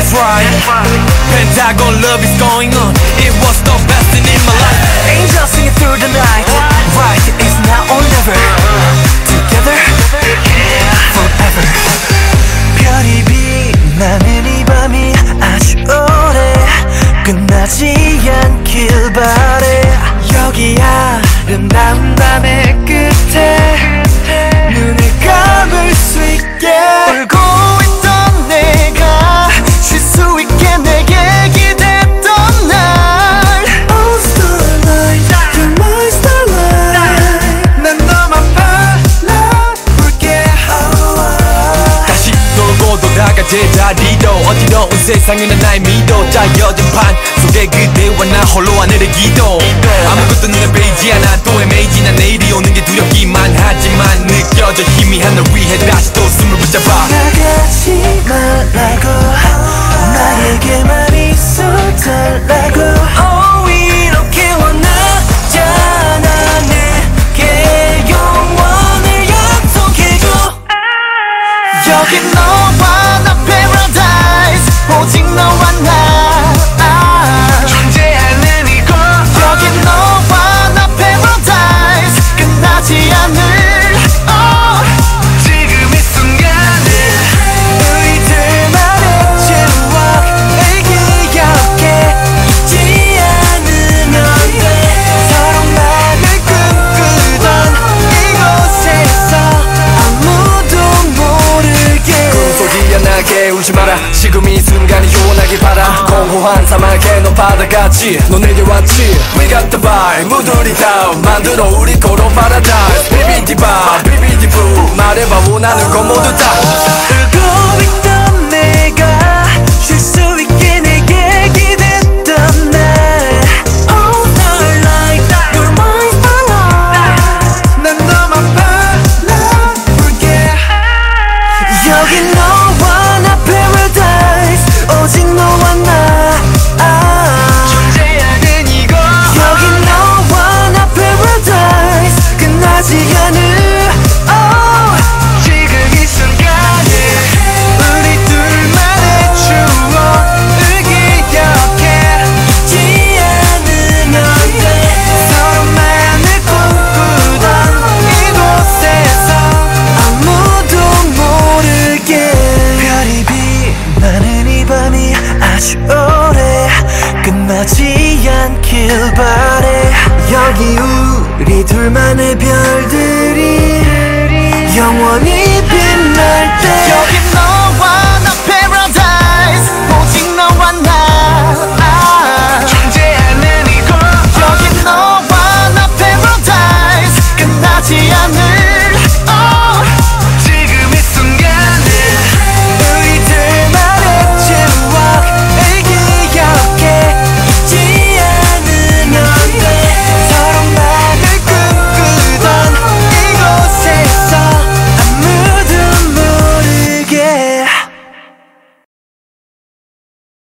right. Pentagon love is going on. It was the best thing in my life. Angels singing through the night. Right, it's now or never. Together, forever. 별이 빛나는 이 밤이 아주 오래 끝나지 않길 바래. 여기 아름다운 밤의 끝에 눈을 감을 수 있게 울고 있던 내가 쉴 수 있게 내게 기댔던 날. Oh starlight, you're my starlight. 난 너만 바라볼게. 다시 돌고 돌아가 제자리로 어지러운 세상은 나의 미도. 짜여진 판 속에 그대와 나 홀로 하늘의 기도. 아무것도 눈에 보이지 않아 또 헤매이지 난 내일이 오는 게 두렵기만 하지만 느껴져 힘이 하늘 위해 다시 또 숨을 붙잡아. 나가지 말라고 나에게만 있어달라고. Oh 이렇게 원하잖아. 내게 영원을 약속해줘. 여긴 너와 나 paradise. 오직 너와 나 존재하는 이곳. 여긴 너와 나 paradise. 끝나지 않을 지금 이 순간을 우리 둘만의 추억을 기억해. 잊지 않으면 돼. 서로만을 꿈꾸던 이곳에서 아무도 모르게. 꿈속이 연하게 울지 마라. 지금 이 순간이 요원하길 바라. 공허한 사막에 넌 바다같이 너 내게 왔지. We got the vibe 무드리 다운 만들어 우리 코로 paradise. 비비디바 비비디부 말해봐 원하는 건 모두 다. 울고 있던 내가 쉴 수 있게 내게 기댔던 날. Oh starlight, you're my starlight. 난 너만 바라볼게. 여긴 너와 나 paradise. 오직 너와 나 존재하는 이곳. 여긴 너와 나 paradise. 끝나지 않을 지금 이 순간을 우리 둘만의 추억을 기억해. 잊지 않으면 돼. 서로만을 꿈꾸던 이곳에서 아무도 모르게. 별이 빛나는 이 밤이 아주 오래 끝나지 않길 바래. 여기 우리 둘만의 별들이 영원히